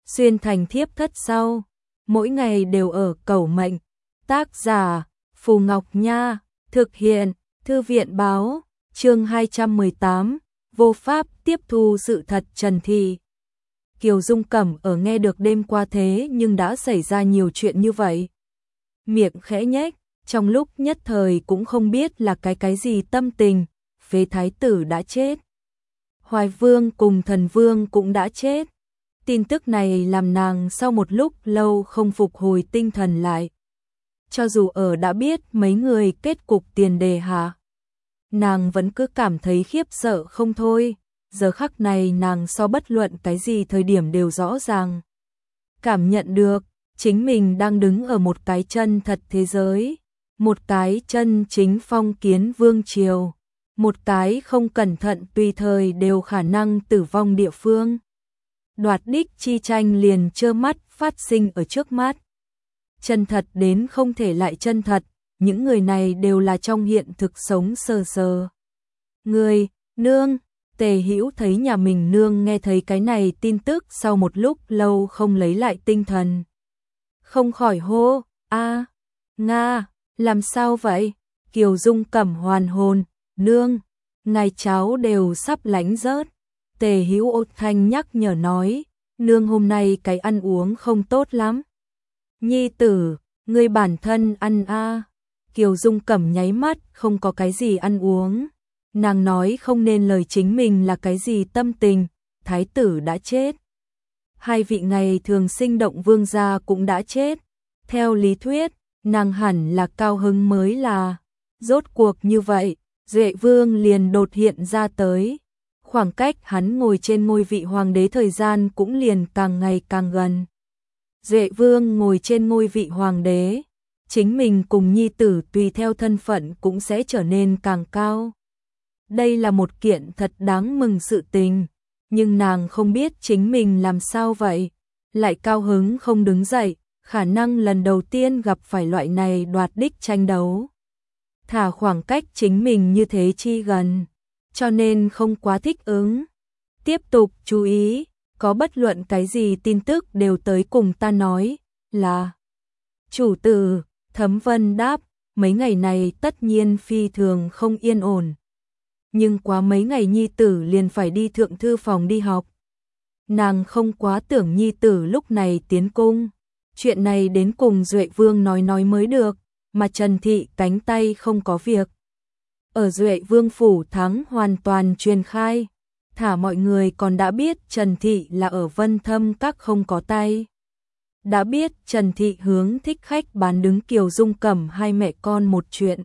xuyên thành thiếp thất sau, mỗi ngày đều ở cầu mệnh. Tác giả Phù Ngọc Nha, thực hiện Thư viện báo, chương 218, vô pháp tiếp thu sự thật Trần Thị. Kiều Dung Cẩm ở nghe được đêm qua thế nhưng đã xảy ra nhiều chuyện như vậy. Miệng khẽ nhếch, trong lúc nhất thời cũng không biết là cái gì tâm tình, Phế thái tử đã chết. Hoài Vương cùng Thần Vương cũng đã chết. Tin tức này làm nàng sau một lúc lâu không phục hồi tinh thần lại. Cho dù đã biết mấy người kết cục tiền đề hạ, nàng vẫn cứ cảm thấy khiếp sợ không thôi. Giờ khắc này nàng so bất luận cái gì thời điểm đều rõ ràng. Cảm nhận được, chính mình đang đứng ở một cái chân thật thế giới. Một cái chân chính phong kiến vương triều. Một cái không cẩn thận tùy thời đều khả năng tử vong địa phương. Đoạt đích chi tranh liền trơ mắt phát sinh ở trước mắt. Chân thật đến không thể lại chân thật, những người này đều là trong hiện thực sống sờ sờ. Người, nương, Tề Hữu thấy nhà mình nương nghe thấy cái này tin tức sau một lúc lâu không lấy lại tinh thần. Không khỏi hô, a, Nga, làm sao vậy? Kiều Dung Cẩm hoàn hồn, nương, ngài cháu đều sắp lánh rớt. Tề Hữu ôn thanh nhắc nhở nói, nương hôm nay cái ăn uống không tốt lắm. Nhi tử, ngươi bản thân ăn a. Kiều Dung Cẩm nháy mắt, không có cái gì ăn uống. Nàng nói không nên lời chính mình là cái gì tâm tình, thái tử đã chết. Hai vị ngày thường sinh động vương gia cũng đã chết. Theo lý thuyết, nàng hẳn là cao hứng mới là. Rốt cuộc như vậy, Duệ Vương liền đột hiện ra tới. Khoảng cách hắn ngồi trên ngôi vị hoàng đế thời gian cũng liền càng ngày càng gần. Duệ Vương ngồi trên ngôi vị hoàng đế, chính mình cùng nhi tử tùy theo thân phận cũng sẽ trở nên càng cao. Đây là một kiện thật đáng mừng sự tình, nhưng nàng không biết chính mình làm sao vậy, lại cao hứng không đứng dậy, khả năng lần đầu tiên gặp phải loại này đoạt đích tranh đấu. Thả khoảng cách chính mình như thế chi gần, cho nên không quá thích ứng. Tiếp tục chú ý, có bất luận cái gì tin tức đều tới cùng ta nói, là chủ tử. Thấm Vân đáp, mấy ngày này tất nhiên phi thường không yên ổn. Nhưng quá mấy ngày nhi tử liền phải đi thượng thư phòng đi học. Nàng không quá tưởng nhi tử lúc này tiến cung. Chuyện này đến cùng Duệ Vương nói mới được, mà Trần Thị cánh tay không có việc. Ở Duệ Vương phủ thắng hoàn toàn truyền khai. Thả mọi người còn đã biết Trần Thị là ở Vân Thâm Các không có tay. Đã biết Trần Thị hướng thích khách bán đứng Kiều Dung Cẩm hai mẹ con một chuyện.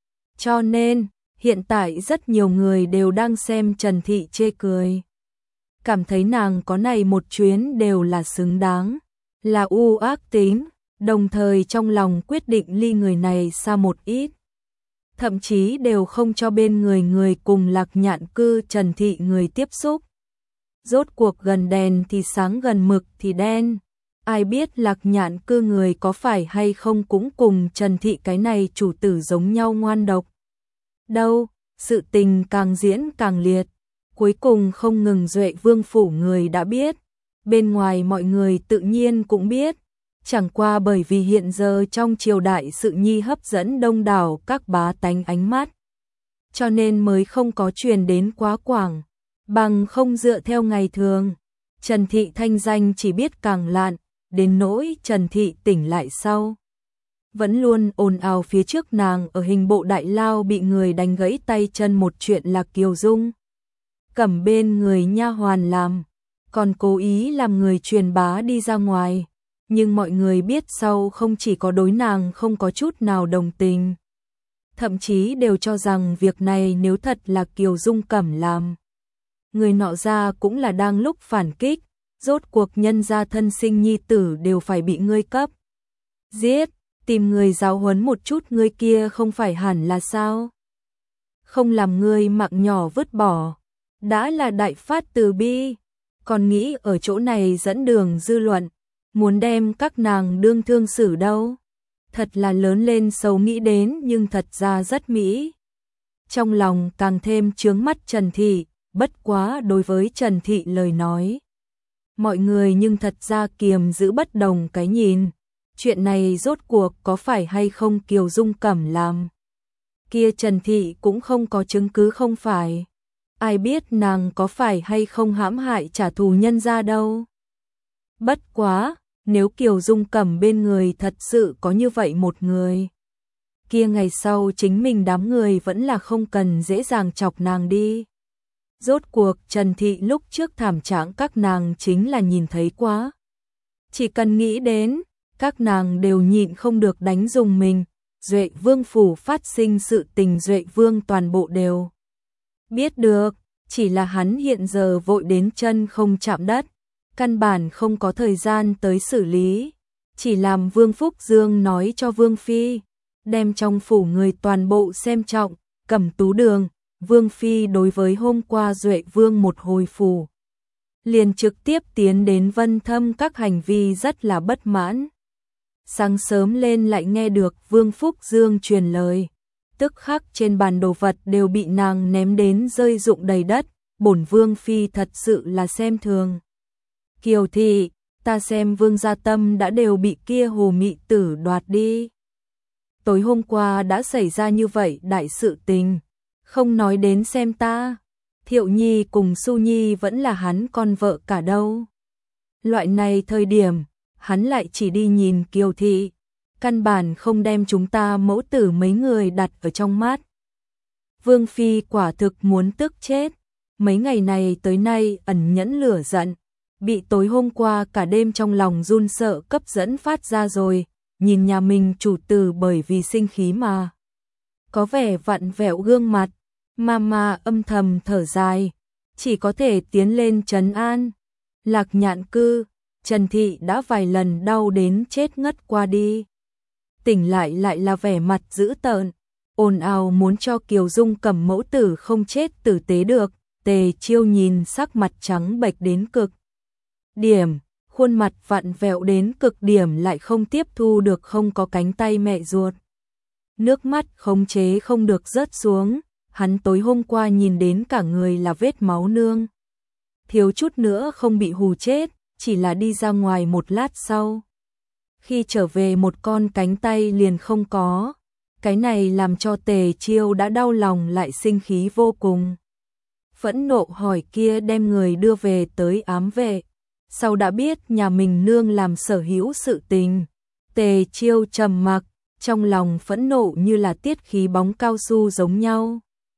Cho nên, hiện tại rất nhiều người đều đang xem Trần Thị chê cười. Cảm thấy nàng có này một chuyến đều là xứng đáng, là u ác tính, đồng thời trong lòng quyết định ly người này xa một ít. Thậm chí đều không cho bên người cùng Lạc Nhạn cư Trần Thị người tiếp xúc. Rốt cuộc gần đèn thì sáng gần mực thì đen. Ai biết Lạc Nhạn cư người có phải hay không cũng cùng Trần Thị cái này chủ tử giống nhau ngoan độc. Đâu, sự tình càng diễn càng liệt. Cuối cùng không ngừng Duệ Vương phủ người đã biết. Bên ngoài mọi người tự nhiên cũng biết. Chẳng qua bởi vì hiện giờ trong triều đại sự nhi hấp dẫn đông đảo các bá tánh ánh mắt. Cho nên mới không có truyền đến quá quảng. Bằng không dựa theo ngày thường, Trần Thị thanh danh chỉ biết càng lạn. Đến nỗi Trần Thị tỉnh lại sau, vẫn luôn ồn ào phía trước nàng ở hình bộ đại lao bị người đánh gãy tay chân một chuyện là Kiều Dung Cẩm bên người nha hoàn làm, còn cố ý làm người truyền bá đi ra ngoài, nhưng mọi người biết sau không chỉ có đối nàng không có chút nào đồng tình, thậm chí đều cho rằng việc này nếu thật là Kiều Dung Cẩm làm, người nọ ra cũng là đang lúc phản kích. Rốt cuộc nhân gia thân sinh nhi tử đều phải bị ngươi cấp giết, tìm người giáo huấn một chút ngươi kia không phải hẳn là sao? Không làm ngươi mạng nhỏ vứt bỏ, đã là đại phát từ bi, còn nghĩ ở chỗ này dẫn đường dư luận, muốn đem các nàng đương thương xử đâu. Thật là lớn lên xấu nghĩ đến nhưng thật ra rất mỹ. Trong lòng càng thêm chướng mắt Trần Thị, bất quá đối với Trần Thị lời nói. Mọi người nhưng thật ra kiềm giữ bất đồng cái nhìn. Chuyện này rốt cuộc có phải hay không Kiều Dung Cẩm làm? Kia Trần Thị cũng không có chứng cứ không phải. Ai biết nàng có phải hay không hãm hại trả thù nhân ra đâu. Bất quá, nếu Kiều Dung Cẩm bên người thật sự có như vậy một người, kia ngày sau chính mình đám người vẫn là không cần dễ dàng chọc nàng đi. Rốt cuộc Trần Thị lúc trước thảm trạng các nàng chính là nhìn thấy quá. Chỉ cần nghĩ đến, các nàng đều nhịn không được đánh dùng mình. Duệ Vương phủ phát sinh sự tình Duệ Vương toàn bộ đều biết được, chỉ là hắn hiện giờ vội đến chân không chạm đất, căn bản không có thời gian tới xử lý, chỉ làm Vương Phúc Dương nói cho Vương Phi, đem trong phủ người toàn bộ xem trọng. Cẩm Tú Đường, Vương Phi đối với hôm qua Duệ Vương một hồi phủ, liền trực tiếp tiến đến Vân Thâm các hành vi rất là bất mãn. Sáng sớm lên lại nghe được Vương Phúc Dương truyền lời, tức khắc trên bàn đồ vật đều bị nàng ném đến rơi rụng đầy đất, bổn Vương Phi thật sự là xem thường. Kiều Thị, ta xem Vương gia tâm đã đều bị kia hồ mị tử đoạt đi. Tối hôm qua đã xảy ra như vậy đại sự tình, không nói đến xem ta, Thiệu Nhi cùng Su Nhi vẫn là hắn con vợ cả đâu. Loại này thời điểm, hắn lại chỉ đi nhìn Kiều Thị, căn bản không đem chúng ta mẫu tử mấy người đặt ở trong mắt. Vương Phi quả thực muốn tức chết, mấy ngày này tới nay ẩn nhẫn lửa giận, bị tối hôm qua cả đêm trong lòng run sợ cấp dẫn phát ra rồi, nhìn nhà mình chủ tử bởi vì sinh khí mà có vẻ vặn vẹo gương mặt, mà âm thầm thở dài, chỉ có thể tiến lên trấn an. Lạc Nhạn Cư, Trần Thị đã vài lần đau đến chết ngất qua đi. Tỉnh lại là vẻ mặt dữ tợn, ồn ào muốn cho Kiều Dung Cẩm mẫu tử không chết tử tế được. Tề Chiêu nhìn sắc mặt trắng bệch đến cực điểm, khuôn mặt vặn vẹo đến cực điểm lại không tiếp thu được không có cánh tay mẹ ruột. Nước mắt khống chế không được rớt xuống, hắn tối hôm qua nhìn đến cả người là vết máu nương. Thiếu chút nữa không bị hù chết, chỉ là đi ra ngoài một lát sau. Khi trở về một con cánh tay liền không có, cái này làm cho Tề Chiêu đã đau lòng lại sinh khí vô cùng. Phẫn nộ hỏi kia đem người đưa về tới ám vệ. Sau đã biết nhà mình nương làm sở hữu sự tình, Tề Chiêu trầm mặc, trong lòng phẫn nộ như là tiết khí bóng cao su giống nhau.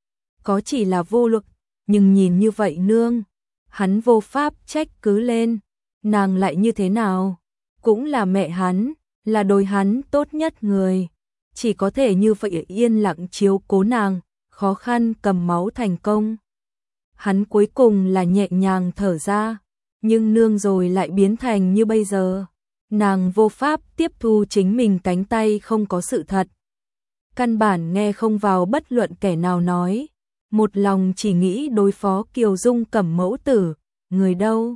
Có chỉ là vô lực, nhưng nhìn như vậy nương, hắn vô pháp trách cứ lên, nàng lại như thế nào, cũng là mẹ hắn, là đối hắn tốt nhất người, chỉ có thể như vậy yên lặng chiếu cố nàng, khó khăn cầm máu thành công. Hắn cuối cùng là nhẹ nhàng thở ra, nhưng nương rồi lại biến thành như bây giờ, nàng vô pháp tiếp thu chính mình cánh tay không có sự thật. Căn bản nghe không vào bất luận kẻ nào nói, một lòng chỉ nghĩ đối phó Kiều Dung Cẩm mẫu tử, người đâu?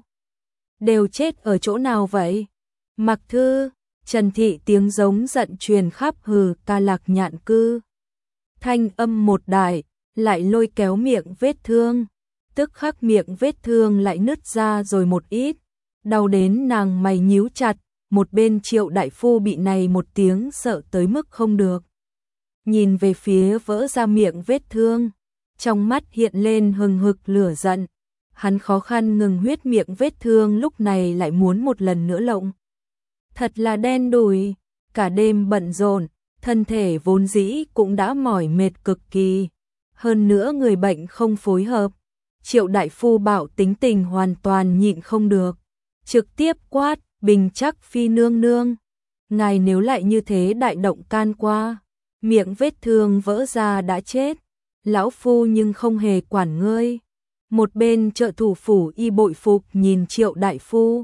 Đều chết ở chỗ nào vậy? Mặc Thư, Trần Thị tiếng giống giận truyền khắp hừ ca Lạc Nhạn Cư. Thanh âm một đại, lại lôi kéo miệng vết thương, tức khắc miệng vết thương lại nứt ra rồi một ít, đau đến nàng mày nhíu chặt, một bên Triệu đại phu bị này một tiếng sợ tới mức không được. Nhìn về phía vỡ ra miệng vết thương, trong mắt hiện lên hừng hực lửa giận, hắn khó khăn ngừng huyết miệng vết thương lúc này lại muốn một lần nữa lộng. Thật là đen đủi, cả đêm bận rộn, thân thể vốn dĩ cũng đã mỏi mệt cực kỳ, hơn nữa người bệnh không phối hợp. Triệu đại phu bảo tính tình hoàn toàn nhịn không được, trực tiếp quát, Bình Trắc Phi nương nương, ngài nếu lại như thế đại động can qua, miệng vết thương vỡ ra đã chết, lão phu nhưng không hề quản ngươi. Một bên trợ thủ phủ y bội phục nhìn Triệu đại phu.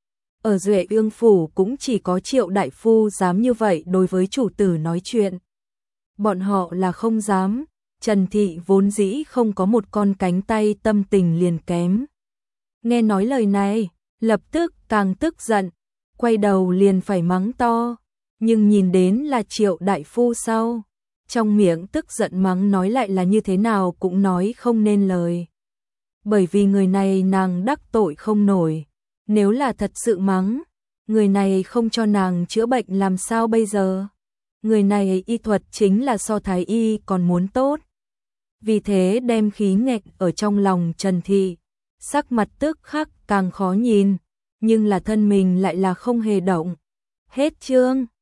Ở Duệ Ương phủ cũng chỉ có Triệu đại phu dám như vậy đối với chủ tử nói chuyện. Bọn họ là không dám. Trần Thị vốn dĩ không có một con cánh tay tâm tình liền kém. Nghe nói lời này, lập tức càng tức giận, quay đầu liền phải mắng to, nhưng nhìn đến là Triệu đại phu sau, trong miệng tức giận mắng nói lại là như thế nào cũng nói không nên lời. Bởi vì người này nàng đắc tội không nổi, Nếu là thật sự mắng, người này không cho nàng chữa bệnh làm sao bây giờ? Người này y thuật chính là so thái y còn muốn tốt. Vì thế đem khí nghẹn ở trong lòng Trần Thị, sắc mặt tức khắc càng khó nhìn, nhưng là thân mình lại là không hề động. Hết chương.